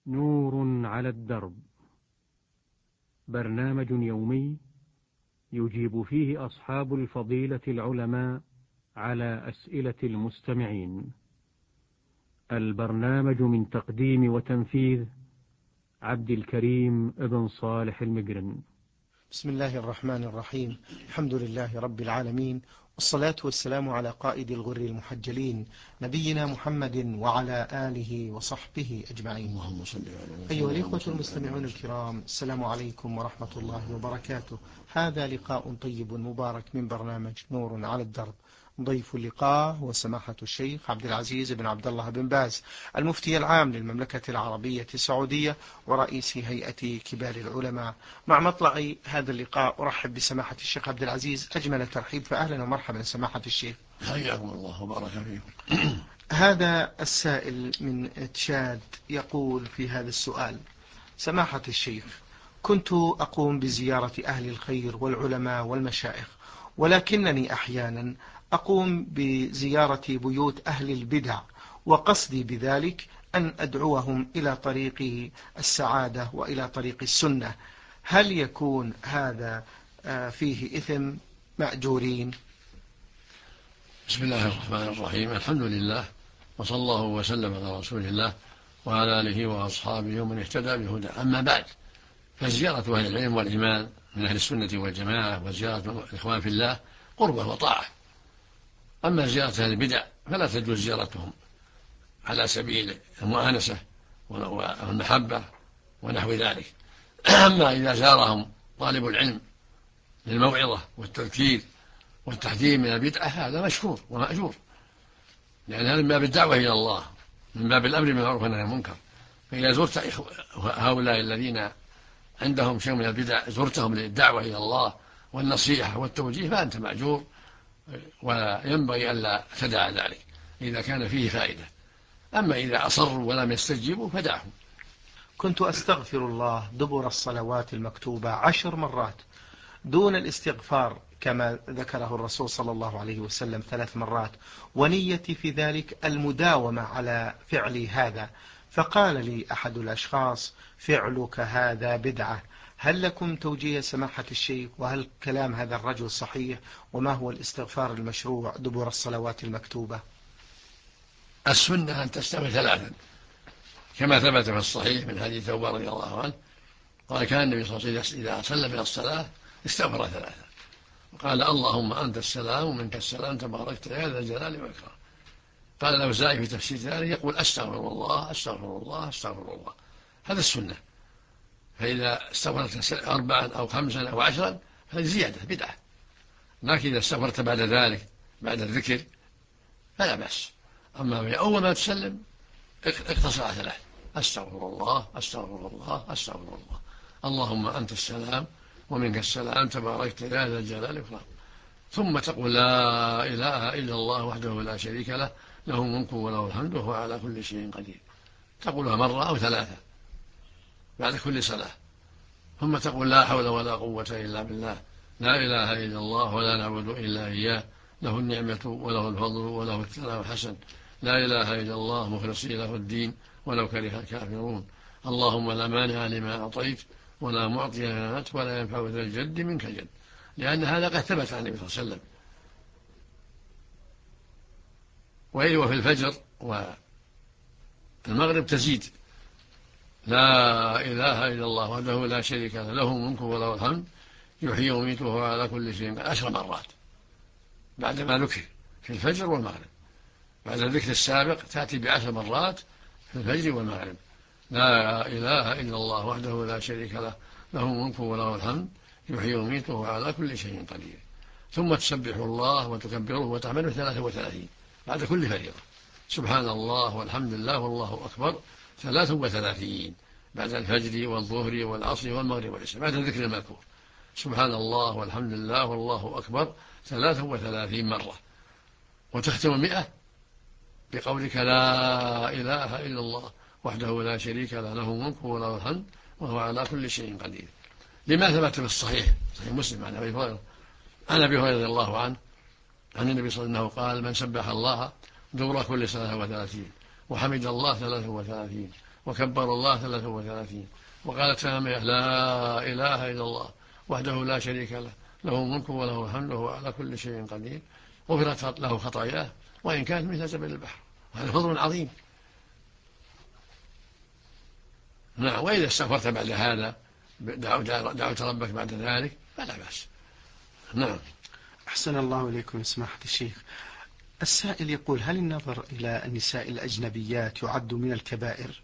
نور على الدرب، برنامج يومي يجيب فيه أصحاب الفضيلة العلماء على أسئلة المستمعين. البرنامج من تقديم وتنفيذ عبد الكريم ابن صالح المقرن. بسم الله الرحمن الرحيم. الحمد لله رب العالمين، والصلاة والسلام على قائد الغر المحجلين نبينا محمد وعلى آله وصحبه أجمعين. أيها الإخوة المستمعون الكرام، السلام عليكم ورحمة الله وبركاته. هذا لقاء طيب مبارك من برنامج نور على الدرب. ضيف اللقاء هو سماحة الشيخ عبد العزيز بن عبد الله بن باز، المفتي العام للمملكة العربية السعودية ورئيس هيئة كبار العلماء. مع مطلع هذا اللقاء أرحب بسماحة الشيخ عبد العزيز أجمل الترحيب، فأهلا ومرحبا سماحة الشيخ. حياكم الله وبارك فيكم. هذا السائل من تشاد يقول في هذا السؤال: سماحة الشيخ، كنت أقوم بزيارة أهل الخير والعلماء والمشايخ، ولكنني أحيانا أقوم بزيارة بيوت أهل البدع، وقصدي بذلك أن أدعوهم إلى طريق السعادة وإلى طريق السنة. هل يكون هذا فيه إثم مأجورين؟ بسم الله الرحمن الرحيم. الحمد لله، وصلى الله وسلم على رسول الله وعلى آله وأصحابه ومن اهتدى بهدى. أما بعد، فزيارة أهل العلم والإيمان من أهل السنة والجماعة وزيارة الإخوان في الله قربة وطاعة. أما زيارة أهل البدع فلا تجوز زيارتهم على سبيل المؤانسة والمحبة ونحو ذلك. أما إذا زارهم طالب العلم للموعظة والتذكير والتحذير من البدعة هذا مشكور ومأجور، لأن هذا من باب الدعوة إلى الله، من باب الأمر بالمعروف والنهي عن المنكر. فإذا زرت هؤلاء الذين عندهم شيء من البدع، زرتهم للدعوة إلى الله والنصيحة والتوجيه، فأنت مأجور، وينبغي ألا تدع ذلك إذا كان فيه فائدة. أما إذا أصروا ولم يستجيبوا فدعهم. كنت أستغفر الله دبر الصلوات المكتوبة 10 مرات دون الاستغفار كما ذكره الرسول صلى الله عليه وسلم 3 مرات، ونيتي في ذلك المداومة على فعل هذا. فقال لي أحد الأشخاص: فعلك هذا بدعة. هل لكم توجيه سماحة الشيخ؟ وهل كلام هذا الرجل صحيح؟ وما هو الاستغفار المشروع دبر الصلوات المكتوبة؟ السنة أن تستغفر 3 كما ثبت في الصحيح من حديث ثوبان رضي الله عنه قال: كان النبي صلى الله عليه وسلم إذا سلم من الصلاة استغفر 3 وقال: اللهم أنت السلام ومنك السلام تباركت يا ذا الجلال والإكرام. قال الأوزاعي في تفسير ذلك يقول: أستغفر الله أستغفر الله أستغفر الله. هذا السنة. فإذا استغفرت 4 أو 5 أو 10 هذه زيادة بدعة، لكن إذا استغفرت بعد ذلك بعد الذكر فلا بأس. أما أول ما تسلم اقتصر على 3: أستغفر الله أستغفر الله أستغفر الله، اللهم أنت السلام ومنك السلام تباركت يا ذا الجلال والإكرام. ثم تقول: لا إله إلا الله وحده لا شريك له، له الملك وله الحمد وهو على كل شيء قدير. تقولها 1 أو 3 بعد كل صلاة. ثم تقول: لا حول ولا قوة إلا بالله، لا إله إلا الله ولا نعبد إلا إياه، له النعمة وله الفضل وله الثناء الحسن، لا إله إلا الله مخلصين له الدين ولو كره الكافرون. اللهم لا مانع لما أعطيت ولا معطي لما منعت ولا ينفع ذا الجد منك الجد. لأن هذا قد ثبت عن النبي صلى الله عليه وسلم. وفي الفجر والمغرب تزيد: لا إله إلا الله وحده لا شريك له، له الملك وله الحمد يحيي ويميت وهو على كل شيء 10 مرات بعدما ذكر في الفجر والمغرب. بعد الذكر السابق تأتي ب10 مرات في الفجر والمغرب: لا إله إلا الله وحده لا شريك له، له الملك وله الحمد يحيي ويميت وهو على كل شيء قدير. ثم تسبح الله وتكبره وتحمده 33 بعد كل فريضة: سبحان الله والحمد لله والله أكبر 33 بعد الفجر والظهر والعصر والمغرب والعشاء بعد الذكر المذكور: سبحان الله والحمد لله والله أكبر 33 مرة. وتختم 100 بقولك: لا إله إلا الله وحده لا شريك له، له الملك وله الحمد وهو على كل شيء قدير. لما ثبت في الصحيح صحيح مسلم عن أبي هريرة رضي الله عنه عن النبي صلى الله عليه وسلم قال: من سبح الله دبر كل 33 وحمد الله 33 وكبر الله 33 وقال التامية لا إله إلا الله وحده لا شريك له له الملك وله الحمد وهو على كل شيء قدير غفرت له خطاياه وإن كانت مثل زبد البحر. هذا فضل عظيم. نعم. وإذا استغفرت بعد هذا دعوت ربك بعد ذلك فلا بأس. نعم. أحسن الله إليكم سماحة الشيخ. السائل يقول: هل النظر إلى النساء الأجنبيات يعد من الكبائر؟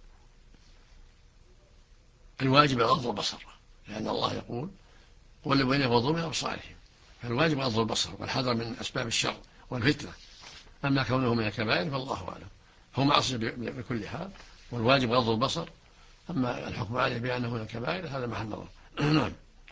الواجب غض البصر، لأن الله يقول والذين يغضوا من أبصارهم، فالواجب غض البصر والحذر من أسباب الشر والفتنة. أما كونه من الكبائر فالله أعلم، هو معصية بكل حال، والواجب غض البصر. أما الحكم عليه بأنه من الكبائر هذا محل نظر. نعم.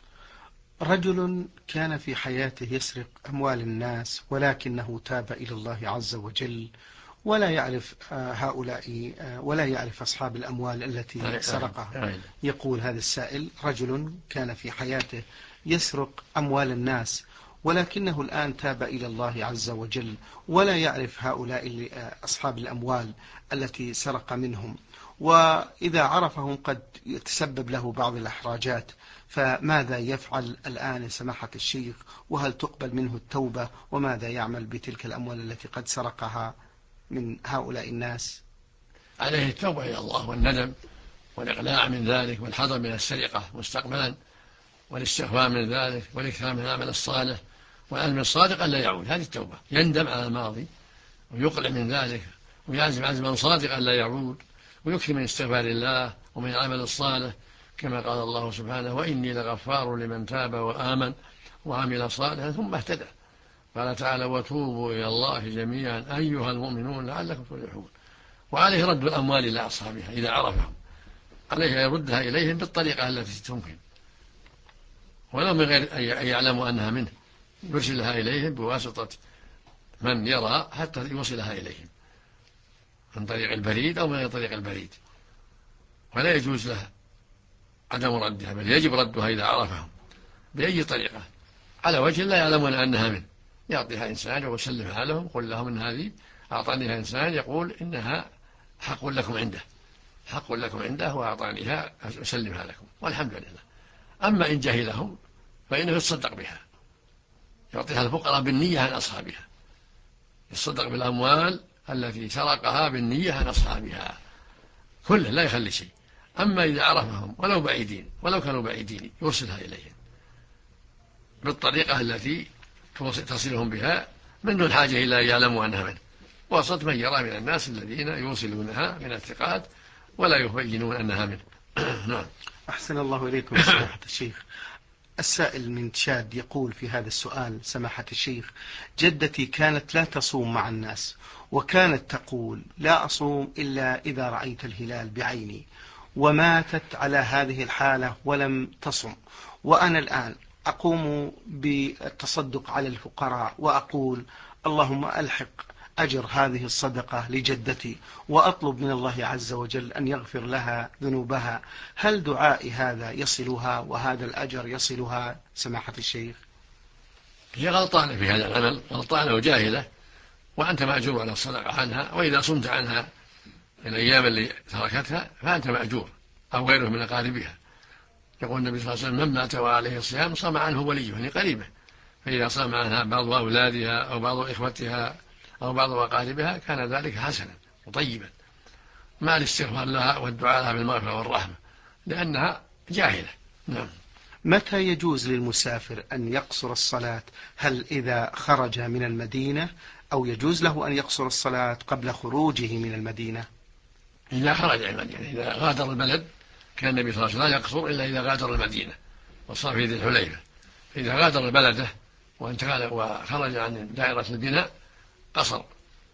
رجل كان في حياته يسرق أموال الناس ولكنه تاب إلى الله عز وجل ولا يعرف هؤلاء ولا يعرف أصحاب الأموال التي سرقها. يقول هذا السائل: رجل كان في حياته يسرق أموال الناس ولكنه الآن تاب إلى الله عز وجل ولا يعرف هؤلاء أصحاب الأموال التي سرق منهم، وإذا عرفهم قد يتسبب له بعض الإحراجات، فماذا يفعل الآن سماحة الشيخ؟ وهل تقبل منه التوبة؟ وماذا يعمل بتلك الأموال التي قد سرقها من هؤلاء الناس؟ عليه التوبة إلى الله والندم والإقلاع من ذلك والحذر من السرقة مستقبلا والاستغفار من ذلك والإكثار من العمل الصالح والعلم الصادق ألا يعود. هذه التوبة، يندم على الماضي ويقلع من ذلك ويعزم عزما صادقا ألا يعود ويكثر من استغفار الله ومن العمل الصالح، كما قال الله سبحانه: وإني لغفار لمن تاب وآمن وعمل صالحا ثم اهتدى. قال تعالى: وتوبوا إلى الله جميعا أيها المؤمنون لعلكم تفلحون. وعليه رد الأموال إلى أصحابها إذا عرفهم، عليه يردها إليهم بالطريقة التي تمكن ولو من غير أن يعلموا أنها منه، يرسلها إليهم بواسطة من يرى حتى يوصلها إليهم من طريق البريد أو من طريق البريد، ولا يجوز له عدم ردها، بل يجب ردها إذا عرفهم بأي طريقة على وجه لا يعلمون أنها منه. يعطيها إنسان ويسلمها لهم، قل لهم إن هذه أعطانيها إنسان يقول إنها حق لكم عنده، حق لكم عنده وأعطانيها أسلمها لكم والحمد لله. أما إن جهلهم فإنه يتصدق بها، يعطيها الفقراء بالنية عن أصحابها، يتصدق بالأموال التي سرقها بالنية عن أصحابها كله، لا يخلي شيء. أما إذا عرفهم ولو بعيدين ولو كانوا بعيدين يرسلها إليهم بالطريقة التي تصلهم بها من دون حاجة إلى يعلموا أنها منه، وسط من يرى من الناس الذين يوصلونها من الثقات ولا يبينون أنها منه. نعم. أحسن الله إليكم سماحة الشيخ. السائل من تشاد يقول في هذا السؤال: سماحة الشيخ، جدتي كانت لا تصوم مع الناس، وكانت تقول: لا أصوم إلا إذا رأيت الهلال بعيني، وماتت على هذه الحالة ولم تصم، وأنا الآن أقوم بالتصدق على الفقراء وأقول: اللهم ألحق أجر هذه الصدقة لجدتي، وأطلب من الله عز وجل أن يغفر لها ذنوبها. هل دعائي هذا يصلها وهذا الأجر يصلها سماحة الشيخ؟ هي غلطانة في هذا العمل، غلطانة وجاهلة، وأنت مأجور على الصدقة عنها، وإذا صمت عنها الأيام اللي تركتها فأنت مأجور أو غيره من أقاربها. يقول النبي صلى الله عليه وسلم: من مات وعليه الصيام صام عنه وليه، يعني قريبه، فإذا صام عنها بعض أولادها أو بعض إخوتها أو بعض أقاربها كان ذلك حسنا وطيبا، مع الاستغفار لها والدعاء لها بالمغفرة والرحمة، لأنها جاهلة. نعم. متى يجوز للمسافر أن يقصر الصلاة؟ هل إذا خرج من المدينة، أو يجوز له أن يقصر الصلاة قبل خروجه من المدينة؟ إذا خرج من المدينة، إذا غادر البلد كان النبي صلى الله عليه وسلم يقصر إلا إذا غادر المدينة وصار في ذي الحليفة. فإذا غادر بلده وانتقل وخرج عن دائرة البناء قصر،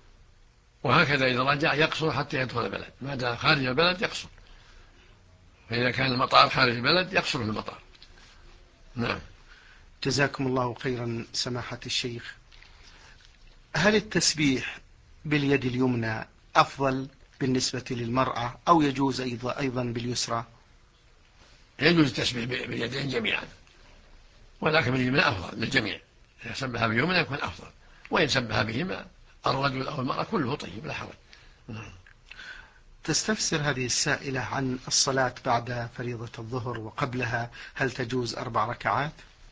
وهكذا إذا رجع يقصر حتى يدخل البلد، ما دام خارج البلد يقصر، فإذا كان المطار خارج البلد يقصر في المطار. نعم. جزاكم الله خيرا سماحة الشيخ. هل التسبيح باليد اليمنى أفضل بالنسبة للمرأة، أو يجوز أيضا باليسرى؟ يجوز التسبيح باليدين جميعا، ولكن باليمنى أفضل للجميع. إذا سبح باليمنى يكون أفضل، وإن سبح بهما الرجل أو المرأة كله طيب لا حرج. تستفسر هذه السائلة عن الصلاة بعد فريضة الظهر وقبلها، هل تجوز 4 ركعات؟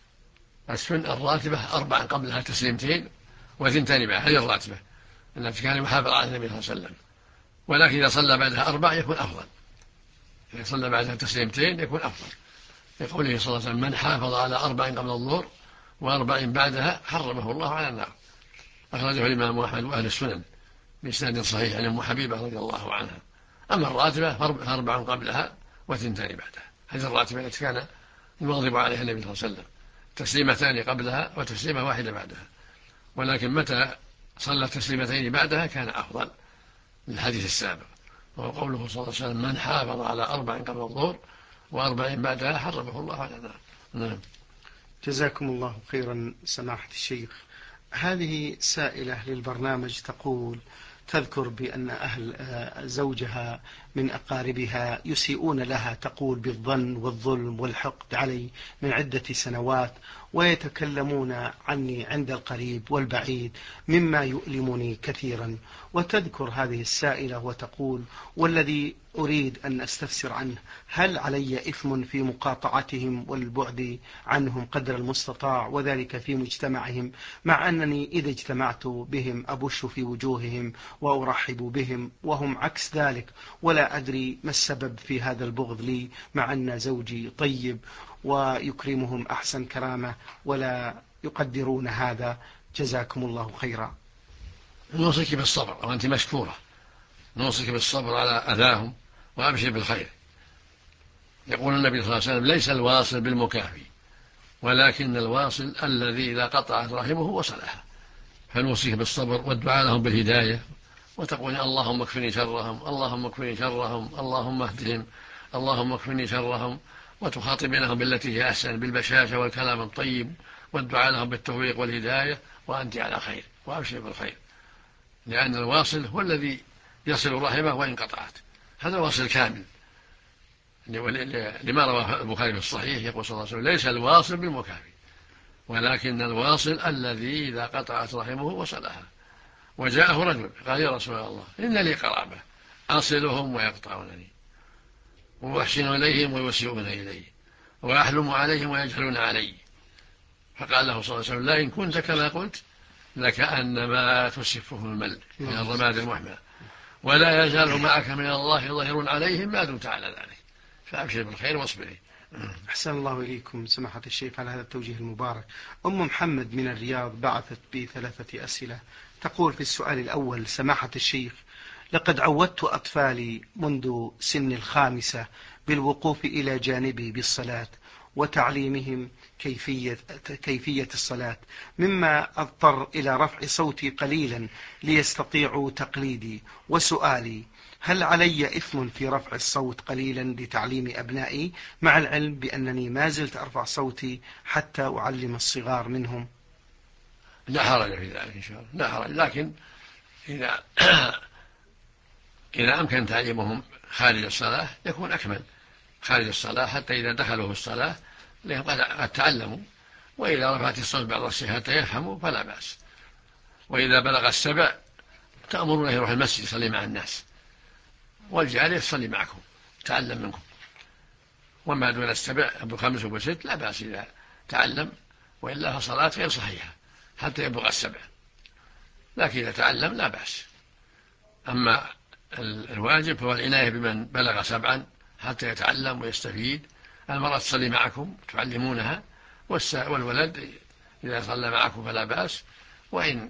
السنة الراتبة 4 قبلها تسليمتين وثنتان بعد، هذه الراتبة التي كان يحافظ على النبي صلى الله عليه وسلم. ولكن إذا صلى بعدها 4 يكون أفضل، إذا صلى بعدها تسليمتين يكون أفضل، لقوله صلى الله عليه وسلم: من حافظ على 4 قبل الظهر و4 بعدها حرمه الله على النار. أخرجه الإمام أحمد وأهل السنن بإسناد صحيح عن أم حبيبة رضي الله عنها. أما الراتبة ف4 قبلها وثنتان بعدها، هذه الراتبة التي كان يواظب عليها النبي صلى الله عليه وسلم، تسليمتان قبلها وتسليمة واحدة بعدها. ولكن متى صلى تسليمتين بعدها كان أفضل للحديث السابق، وهو قوله صلى الله عليه وسلم: من حافظ على 4 قبل الظهر و4 بعدها حرمه الله على النار. نعم. جزاكم الله خيرا سماحة الشيخ. هذه سائلة للبرنامج تقول: تذكر بأن أهل زوجها من أقاربها يسيئون لها، تقول بالظن والظلم والحقد علي من عدة سنوات، ويتكلمون عني عند القريب والبعيد مما يؤلمني كثيرا. وتذكر هذه السائلة وتقول: والذي أريد أن أستفسر عنه، هل علي إثم في مقاطعتهم والبعد عنهم قدر المستطاع، وذلك في مجتمعهم، مع أنني إذا اجتمعت بهم أبش في وجوههم وأرحب بهم، وهم عكس ذلك، ولا أدري ما السبب في هذا البغض لي، مع أن زوجي طيب ويكرمهم أحسن كرامة ولا يقدرون هذا. جزاكم الله خيرا. نوصيك بالصبر، وأنت مشكورة، نوصيك بالصبر على أذاهم وأبشر بالخير. يقول النبي صلى الله عليه وسلم: ليس الواصل بالمكافي، ولكن الواصل الذي إذا قطعت رحمه وصلها. فنوصيك بالصبر والدعاء لهم بالهداية، وتقول: اللهم اكفني شرهم، اللهم اكفني شرهم، اللهم اهدهم، اللهم اكفني شرهم، وتخاطبينهم بالتي هي أحسن، بالبشاشة والكلام الطيب، والدعاء لهم بالتوفيق والهداية، وأنت على خير، وأبشر بالخير. لأن الواصل هو الذي يصل رحمه وإن قطعت، هذا الواصل الكامل. لما رواه البخاري في الصحيح يقول صلى الله عليه وسلم: ليس الواصل بالمكافي، ولكن الواصل الذي إذا قطعت رحمه وصلها. وجاءه رجل قال: يا رسول الله، إن لي قرابة أصلهم ويقطعونني، وأحسن إليهم ويسيئون إلي، وأحلم عليهم ويجهلون علي. فقال له صلى الله عليه وسلم: لا إن كنت كما قلت لكأنما تسفه المل من الرماد المحمى، ولا يزال معك من الله ظهير عليهم ما دمت على ذلك، فأبشر بالخير واصبري. أحسن الله إليكم سماحة الشيخ على هذا التوجيه المبارك. أم محمد من الرياض بعثت ب3 أسئلة. تقول في السؤال الأول: سماحة الشيخ، لقد عودت أطفالي منذ سن 5 بالوقوف إلى جانبي بالصلاة، وتعليمهم كيفية الصلاة، مما أضطر إلى رفع صوتي قليلا ليستطيعوا تقليدي. وسؤالي: هل علي إثم في رفع الصوت قليلا لتعليم أبنائي، مع العلم بأنني ما زلت أرفع صوتي حتى أعلم الصغار منهم؟ لا حرج في ذلك إن شاء الله، لا حرج، لكن إذا أمكن تعليمهم خارج الصلاة يكون أكمل، خارج الصلاة حتى إذا دخلوا في الصلاة قد تعلموا، وإذا رفعت الصوت بعض الشيء حتى يفهموا فلا بأس. وإذا بلغ 7 تأمرونه يروح المسجد يصلي مع الناس، والجارية تصلي معكم تعلم منكم. وما دون 7 أبو 5 وأبو 6 لا بأس إذا تعلم، وإلا فصلاة غير صحيحة حتى يبلغ 7، لكن إذا تعلم لا بأس. أما الواجب هو العناية بمن بلغ 7 حتى يتعلم ويستفيد. المرأة تصلي معكم تعلمونها، والولد إذا صلى معكم فلا بأس، وإن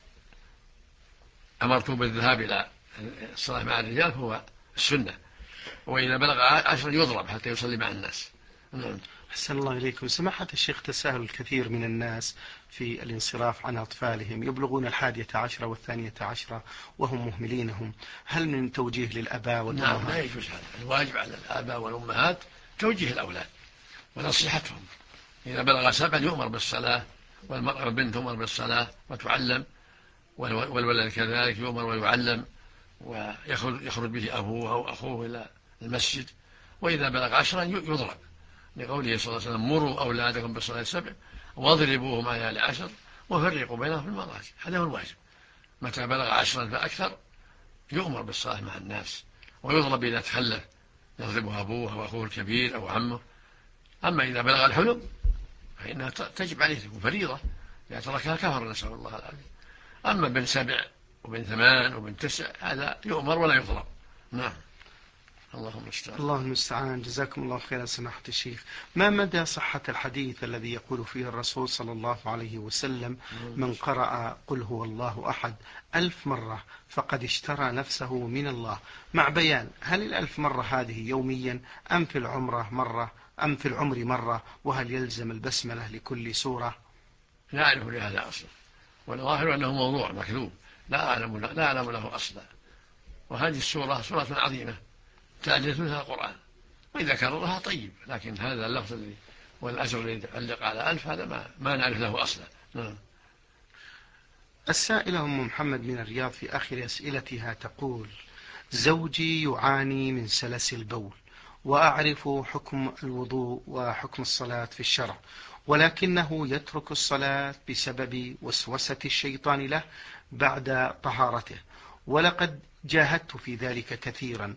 أمرتم بالذهاب إلى الصلاة مع الرجال فهو السنة، وإذا بلغ 10 يضرب حتى يصلي مع الناس. أحسن الله إليكم سماحة الشيخ. تساهل الكثير من الناس في الانصراف عن أطفالهم، يبلغون 11 و12 وهم مهملينهم، هل من توجيه للآباء والأمهات؟ نعم، لا يجوز هذا. الواجب على الآباء والأمهات توجيه الأولاد ونصيحتهم. إذا بلغ 7 يؤمر بالصلاة، والمرأة والبنت تؤمر بالصلاة وتعلم، والولد كذلك يؤمر ويعلم، ويخرج به أبوه أو أخوه إلى المسجد. وإذا بلغ 10 يضرب، لقوله صلى الله عليه وسلم: مروا أولادكم بالصلاة 7 واضربوهم على 10 وفرقوا بينهم في المضاجع. هذا هو الواجب. متى بلغ 10 فأكثر يؤمر بالصلاة مع الناس ويضرب إذا تخلف، يضربه أبوه أو أخوه الكبير أو عمه. أما إذا بلغ الحلم فإنها تجب عليه، تكون فريضة، إذا تركها كفر، نسأل الله العافية. أما بن 7 وبن 8 وبن 9 هذا يؤمر ولا يضرب. نعم. اللهم المستعان. الله المستعان. جزاكم الله خيرا سماحة الشيخ. ما مدى صحة الحديث الذي يقول فيه الرسول صلى الله عليه وسلم: من قرأ قل هو الله أحد 1000 مرة فقد اشترى نفسه من الله، مع بيان هل 1000 مرة هذه يوميا أم في العمر مرة، وهل يلزم البسملة لكل سورة؟ لا أعرف لهذا أصلا، والظاهر أنه موضوع مكذوب، لا أعلم له أصلا. وهذه السورة سورة عظيمة تعجز منها القرآن، وإذا كررها طيب، لكن هذا اللفظ والأجر الذي يتعلق على 1000 هذا ما نعرف له أصلا. السائلة أم محمد من الرياض في آخر أسئلتها تقول: زوجي يعاني من سلس البول، وأعرف حكم الوضوء وحكم الصلاة في الشرع، ولكنه يترك الصلاة بسبب وسوسة الشيطان له بعد طهارته، ولقد جاهدت في ذلك كثيرا،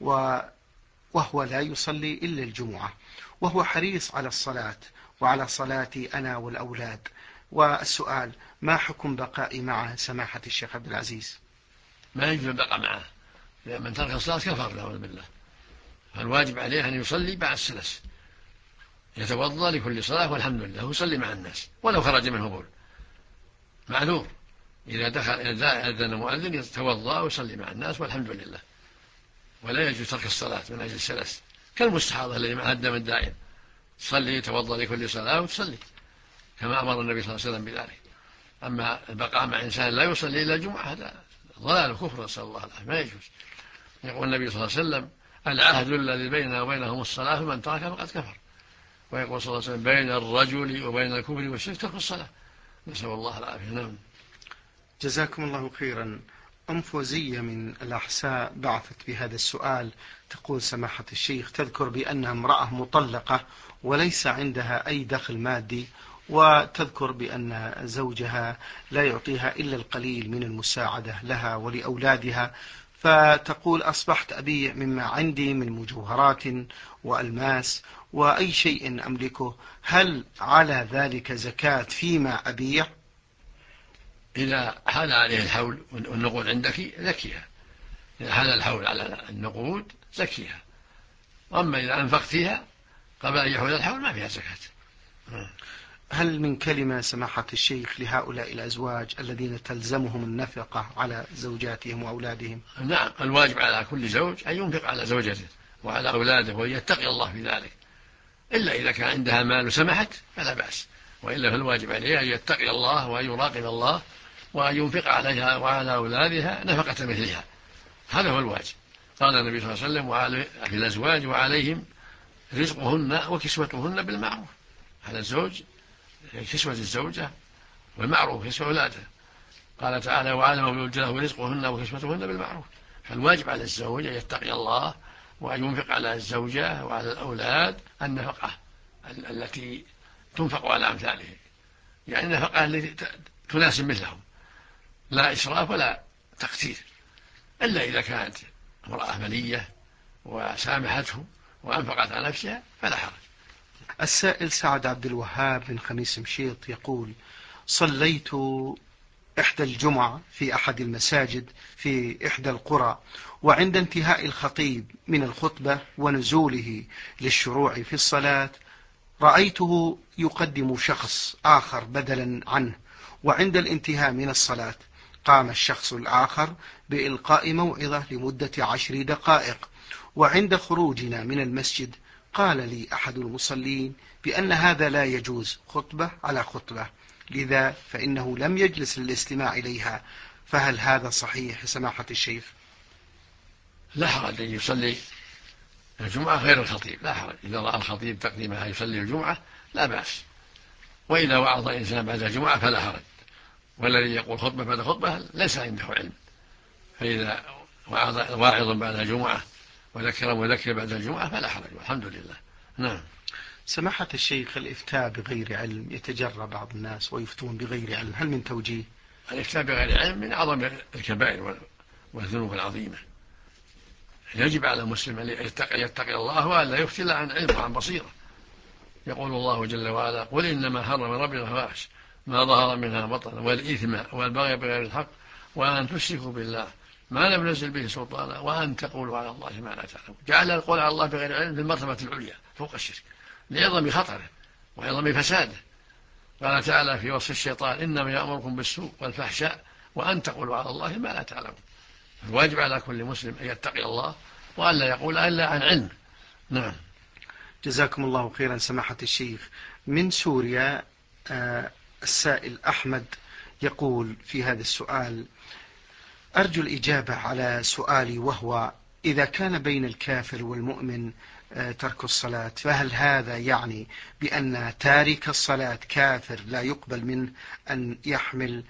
وهو لا يصلي إلا الجمعة، وهو حريص على الصلاة وعلى صلاتي أنا والأولاد. والسؤال: ما حكم بقائي معه سماحة الشيخ عبد العزيز؟ ما يجوز البقاء معه، لأن من ترك الصلاة كفر نعوذ بالله. فالواجب عليه أن يصلي بعد السلس، يتوضأ لكل صلاة والحمد لله، ويصلي مع الناس ولو خرج منه بول، معذور. إذا أذن مؤذن يتوضأ ويصلي مع الناس والحمد لله، ولا يجوز ترك الصلاة من أجل السلس، كالمستحاضة الذي معها الدم الدائم، تصلي يتوضأ لكل صلاة وتصلي كما أمر النبي صلى الله عليه وسلم بذلك. أما البقاء مع إنسان لا يصلي إلا الجمعة هذا ضلال وكفر، نسأل الله العافية، ما يجوز. يقول النبي صلى الله عليه وسلم: العهد الذي بيننا وبينهم الصلاة، فمن ترك فقد كفر. ويقول صلى الله عليه وسلم: بين الرجل وبين الكفر والشرك ترك الصلاة، نسأل الله العافية. نعم. جزاكم الله خيرا. أم فوزية من الأحساء بعثت بهذا السؤال، تقول: سماحة الشيخ، تذكر بأنها امرأة مطلقة وليس عندها أي دخل مادي، وتذكر بأن زوجها لا يعطيها إلا القليل من المساعدة لها ولأولادها، فتقول: أصبحت أبيع مما عندي من مجوهرات وألماس وأي شيء أملكه، هل على ذلك زكاة فيما أبيع؟ إذا حال عليه الحول والنقود عندك زكيها، إذا حال الحول على النقود زكيها، وأما إذا أنفقت فيها قبل أن يحول الحول ما فيها زكاة. هل من كلمة سماحة الشيخ لهؤلاء الأزواج الذين تلزمهم النفقة على زوجاتهم وأولادهم؟ نعم، الواجب على كل زوج أن ينفق على زوجته وعلى أولاده وأن يتقي الله في ذلك، إلا إذا كان عندها مال وسمحت فلا بأس، وإلا فالواجب عليها أن يتقي الله وأن يراقب الله وأن ينفق عليها وعلى أولادها نفقة مثلها، هذا هو الواجب. قال النبي صلى الله عليه وسلم: في الأزواج وعليهم رزقهن وكسوتهن بالمعروف. على الزوج كسوة الزوجة والمعروف كسوة أولاده. قال تعالى: وعلى من يرجى له رزقهن وكسوتهن بالمعروف. فالواجب على الزوج أن يتقي الله وأن ينفق على الزوجة وعلى الأولاد النفقة التي تنفق على أمثاله، يعني النفقة التي تناسب مثلهم، لا إسراف ولا تقتير، إلا إذا كانت امرأة منية وسامحته وأنفقت على نفسها فلا حرج. السائل سعد عبد الوهاب من خميس مشيط يقول: صليت إحدى الجمعة في أحد المساجد في إحدى القرى، وعند انتهاء الخطيب من الخطبة ونزوله للشروع في الصلاة رأيته يقدم شخص آخر بدلا عنه، وعند الانتهاء من الصلاة قام الشخص الآخر بإلقاء موعظة لمدة 10 دقائق، وعند خروجنا من المسجد قال لي أحد المصلين بأن هذا لا يجوز، خطبة على خطبة، لذا فإنه لم يجلس للاستماع إليها، فهل هذا صحيح سماحة الشيخ؟ لا حرج أن يصلي الجمعة غير الخطيب، لا حرج، إذا رأى الخطيب تقديمها يصلي الجمعة لا بأس، وإذا وعظ إنسان بعد الجمعة فلا حرج، والذي يقول خطبة بعد خطبة ليس عنده علم، فإذا وعظ واعظ بعد الجمعة وذكر مذكر بعد الجمعة فلا حرج، والحمد لله. نعم. سماحة الشيخ، الإفتاء بغير علم يتجرى بعض الناس ويفتون بغير علم، هل من توجيه؟ الإفتاء بغير علم من أعظم الكبائر والذنوب العظيمة، يجب على المسلم أن يتقي الله وأن لا يفتل عن علم وعن بصيرة. يقول الله جل وعلا: قل إنما حرم ربي الفواحش ما ظهر منها بطن والإثم والبغي بغير الحق وأن تشركوا بالله ما لم ينزل به سلطانا وأن تقولوا على الله ما لا تعلمون. جعل القول على الله بغير علم في المرتبة العليا فوق الشرك لعظم خطره وعظم فساده. قال تعالى في وصف الشيطان: إنما يأمركم بالسوء والفحشاء وأن تقولوا على الله ما لا تعلمون. الواجب على كل مسلم أن يتقي الله وأن لا يقول إلا عن علم. نعم. جزاكم الله خيرا سماحة الشيخ. من سوريا السائل أحمد يقول في هذا السؤال: أرجو الإجابة على سؤالي، وهو: إذا كان بين الكافر والمؤمن ترك الصلاة، فهل هذا يعني بأن تارك الصلاة كافر لا يقبل منه أن يحمل؟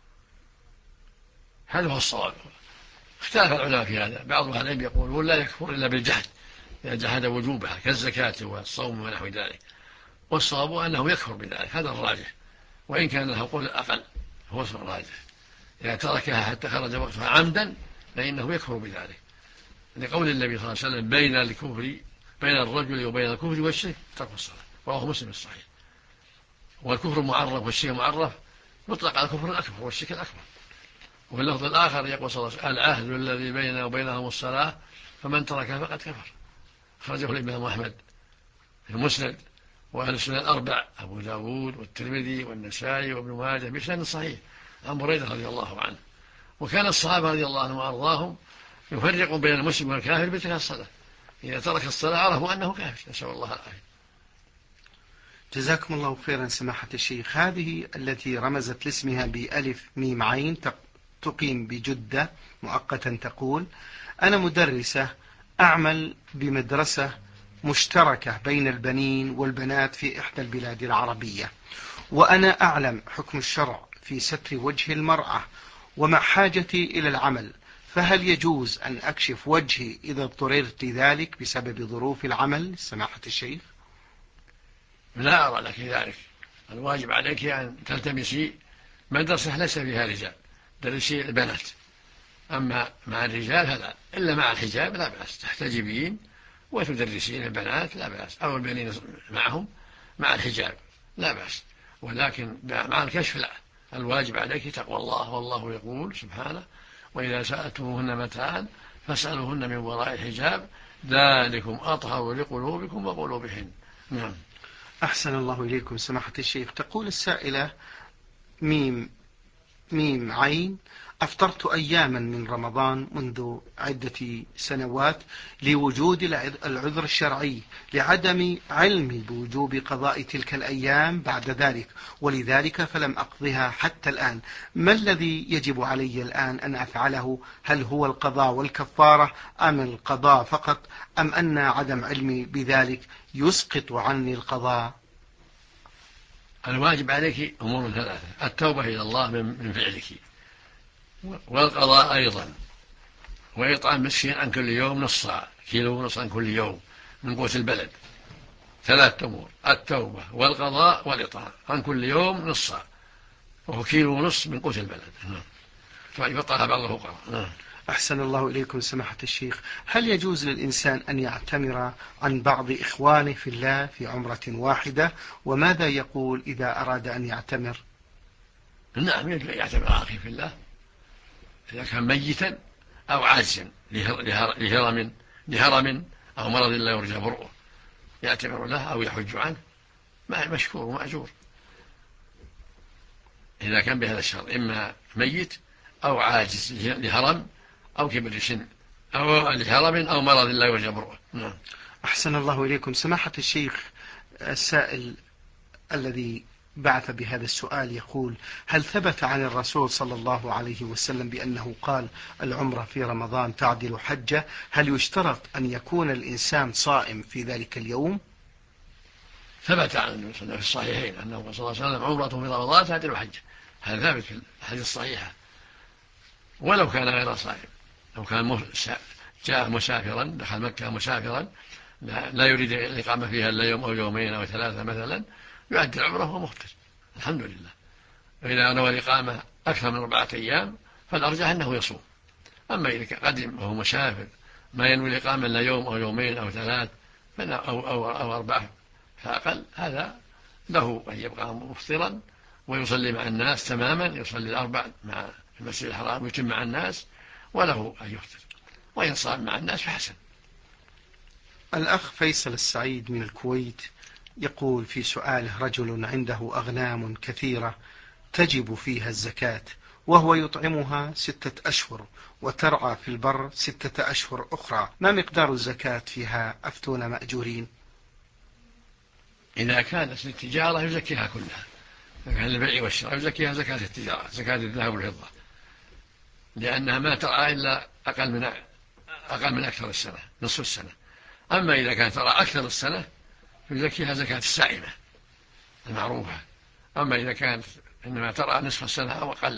هذا هو الصواب. اختلف العلماء في هذا، بعض أهل العلم يقولون لا يكفر إلا بالجهل إذا جحد وجوبها كالزكاة والصوم ونحو ذلك، والصواب أنه يكفر بذلك، هذا الراجح، وإن كان له قول أقل هو الراجح. إذا تركها حتى خرج وقتها عمدا فإنه يكفر بذلك، لقول النبي صلى الله عليه وسلم: بين الرجل وبين الكفر والشرك ترك الصلاة، رواه مسلم الصحيح. والكفر معرف والشرك معرف، مطلق على الكفر الأكبر والشرك الأكبر. وفي اللفظ الآخر يقول صلى الله عليه وسلم: العهد الذي بيننا وبينهم الصلاة فمن تركها فقد كفر. خرجه الإمام أحمد في المسند، وأهل السنن الأربع أبو داود والترمذي والنسائي وابن ماجه بسند صحيح عن بريدة رضي الله عنه. وكان الصحابة رضي الله عنهم وأرضاهم يفرقون بين المسلم والكافر بترك الصلاة، إذا ترك الصلاة عرفوا أنه كافر، نسأل الله العافية. جزاكم الله خيرا سماحة الشيخ. هذه التي رمزت لاسمها بألف ميم عين تقيم بجدة مؤقتا تقول: أنا مدرسة أعمل بمدرسة مشتركة بين البنين والبنات في إحدى البلاد العربية، وأنا أعلم حكم الشرع في ستر وجه المرأة ومع حاجتي إلى العمل، فهل يجوز أن أكشف وجهي إذا اضطررت ذلك بسبب ظروف العمل سماحة الشيخ؟ لا أرى لك ذلك. الواجب عليك أن تلتمسي مدرسة ليس فيها رجال، درسي البنات. أما مع الرجال فلا، إلا مع الحجاب لا بأس، تحتجبين وتدرسين البنات لا بأس، أو البنين معهم مع الحجاب لا بأس، ولكن مع الكشف لا. الواجب عليك تقوى الله، والله يقول سبحانه: وإذا سألتموهن متاعا فاسألوهن من وراء حجاب ذلكم أطهر لقلوبكم وقلوبهن. نعم. أحسن الله إليكم سماحة الشيخ. تقول السائلة ميم عين: أفطرت أياما من رمضان منذ عدة سنوات لوجود العذر الشرعي لعدم علمي بوجوب قضاء تلك الأيام بعد ذلك، ولذلك فلم أقضها حتى الآن. ما الذي يجب علي الآن أن أفعله؟ هل هو القضاء والكفارة أم القضاء فقط، أم أن عدم علمي بذلك يسقط عني القضاء؟ الواجب عليك أمور ثلاثة: التوبة إلى الله من فعلك، والقضاء أيضا، وإطعام مسكين عن كل يوم نص صاع، كيلو ونص عن كل يوم من قوت البلد. ثلاثة أمور: التوبة والقضاء والإطعام عن كل يوم نص صاع، وهو كيلو ونص من قوت البلد. فيفطرها بعض الفقراء. أحسن الله إليكم سماحة الشيخ. هل يجوز للإنسان أن يعتمر عن بعض إخوانه في الله في عمرة واحدة؟ وماذا يقول إذا أراد أن يعتمر؟ نعم، يجب أن يعتمر أخي في الله إذا كان ميتا أو عاجزا لهرم أو مرض لا يرجى برؤه، يعتمر له أو يحج عنه مشكور ومأجور إذا كان بهذا الشر، إما ميت أو عاجز لهرم أو كبر سن أو لهرم أو مرض لا يرجى برؤه. نعم. أحسن الله إليكم سماحة الشيخ. السائل الذي بعث بهذا السؤال يقول: هل ثبت عن الرسول صلى الله عليه وسلم بأنه قال العمرة في رمضان تعدل حجة؟ هل يشترط أن يكون الإنسان صائم في ذلك اليوم؟ ثبت عن النبي صلى الله عليه وسلم في الصحيحين أنه صلى الله عليه وسلم عمرة في رمضان تعدل حجة، هذا ثابت في الحديث الصحيحة. ولو كان غير صائم، لو كان جاء مسافرا دخل مكة مسافرا لا يريد الإقامة فيها إلا يوم أو يومين أو ثلاثة مثلا، يؤدي العمرة وهو مفطر الحمد لله. وإذا نوى الإقامة أكثر من 4 أيام فالأرجح أنه يصوم. أما إذا قدم وهو مسافر ما ينوي الإقامة إلا يوم أو يومين أو ثلاث أو أربعة فأقل، هذا له أن يبقى مفطرا ويصلي مع الناس تماما، يصلي الأربع مع المسجد الحرام ويتم مع الناس، وله أن يفطر، وإن صام مع الناس فحسن. الأخ فيصل السعيد من الكويت يقول في سؤاله: رجل عنده أغنام كثيرة تجب فيها الزكاة، وهو يطعمها 6 أشهر وترعى في البر 6 أشهر أخرى، ما مقدار الزكاة فيها أفتون مأجورين؟ إذا كانت للتجارة يزكيها كلها، إذا كان البيع والشراء يزكيها زكاة التجارة، زكاة الذهب والفضة، لأنها ما ترعى إلا أقل من أكثر السنة، نصف السنة. أما إذا كانت ترعى أكثر السنة يزكيها زكاة السائمة المعروفة. أما إذا كانت إنما ترعى نصف السنة أو أقل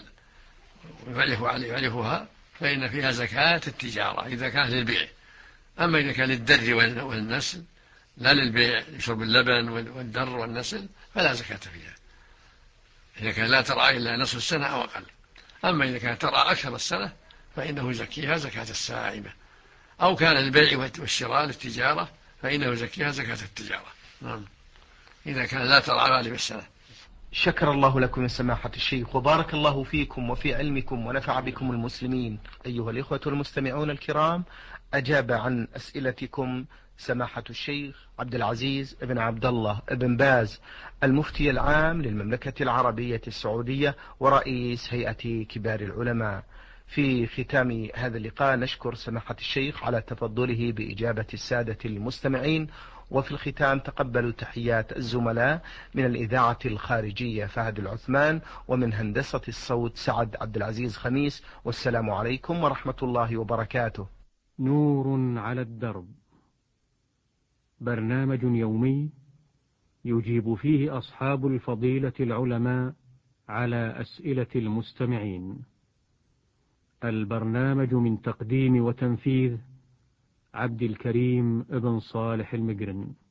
يعرفها فإن فيها زكاة التجارة إذا كانت للبيع. أما إذا كان للدر والنسل لا للبيع لشرب اللبن والدر والنسل فلا زكاة فيها، إذا كان لا ترعى إلا نصف السنة أو أقل. أما إذا كانت ترعى أكثر السنة فإنه يزكيها زكاة السائمة، أو كان البيع والشراء للتجارة فإنه يزكيها زكاة التجارة. نعم، إذا كان لا ترعى غالب السنة. شكر الله لكم يا سماحة الشيخ، وبارك الله فيكم وفي علمكم ونفع بكم المسلمين. أيها الإخوة المستمعون الكرام، أجاب عن أسئلتكم سماحة الشيخ عبد العزيز بن عبد الله بن باز، المفتي العام للمملكة العربية السعودية ورئيس هيئة كبار العلماء. في ختام هذا اللقاء نشكر سماحة الشيخ على تفضله بإجابة السادة المستمعين، وفي الختام تقبلوا تحيات الزملاء من الإذاعة الخارجية فهد العثمان، ومن هندسة الصوت سعد عبد العزيز خميس، والسلام عليكم ورحمة الله وبركاته. نور على الدرب، برنامج يومي يجيب فيه أصحاب الفضيلة العلماء على أسئلة المستمعين. البرنامج من تقديم وتنفيذ عبد الكريم ابن صالح المقرن.